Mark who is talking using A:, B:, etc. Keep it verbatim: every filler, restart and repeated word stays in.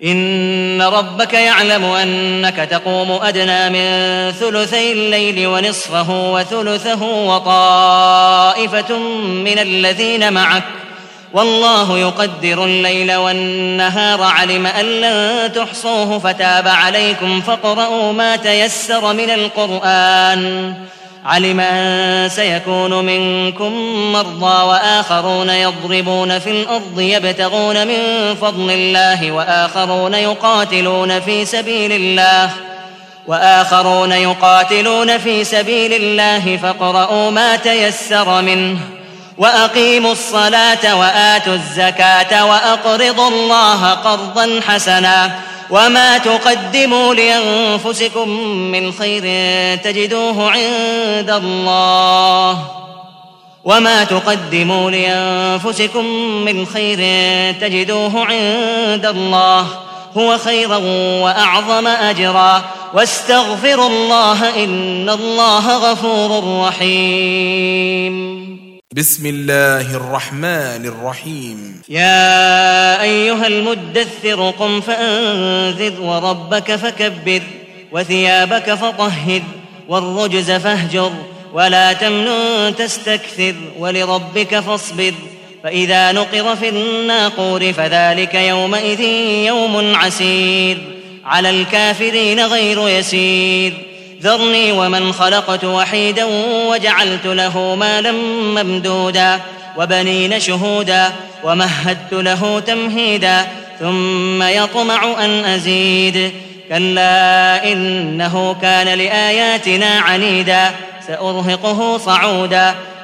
A: إن ربك يعلم أنك تقوم أدنى من ثلثي الليل ونصفه وثلثه وطائفة من الذين معك والله يقدر الليل والنهار علم أن لن تحصوه فتاب عليكم فاقرؤوا ما تيسر من القرآن علم أن سيكون منكم مرضى وآخرون يضربون في الأرض يبتغون من فضل الله وآخرون يقاتلون في سبيل الله وآخرون يقاتلون في سبيل الله فاقرؤوا ما تيسر منه وأقيموا الصلاة وآتوا الزكاة وأقرضوا الله قرضا حسنا وما تقدموا لأنفسكم من خير تجدوه عند الله وما تقدموا لأنفسكم من خير تجدوه عند الله هو خيرا وأعظم أجرا واستغفروا الله إن الله غفور رحيم.
B: بسم الله الرحمن الرحيم.
A: يا أيها المدثر قم فأنذر وربك فكبر وثيابك فطهر والرجز فاهجر ولا تمنن تستكثر ولربك فاصبر فإذا نقر في الناقور فذلك يومئذ يوم عسير على الكافرين غير يسير ذرني ومن خلقت وحيدا وجعلت له مالا ممدودا وبنين شهودا ومهدت له تمهيدا ثم يطمع أن أزيد كلا إنه كان لآياتنا عنيدا سأرهقه صعودا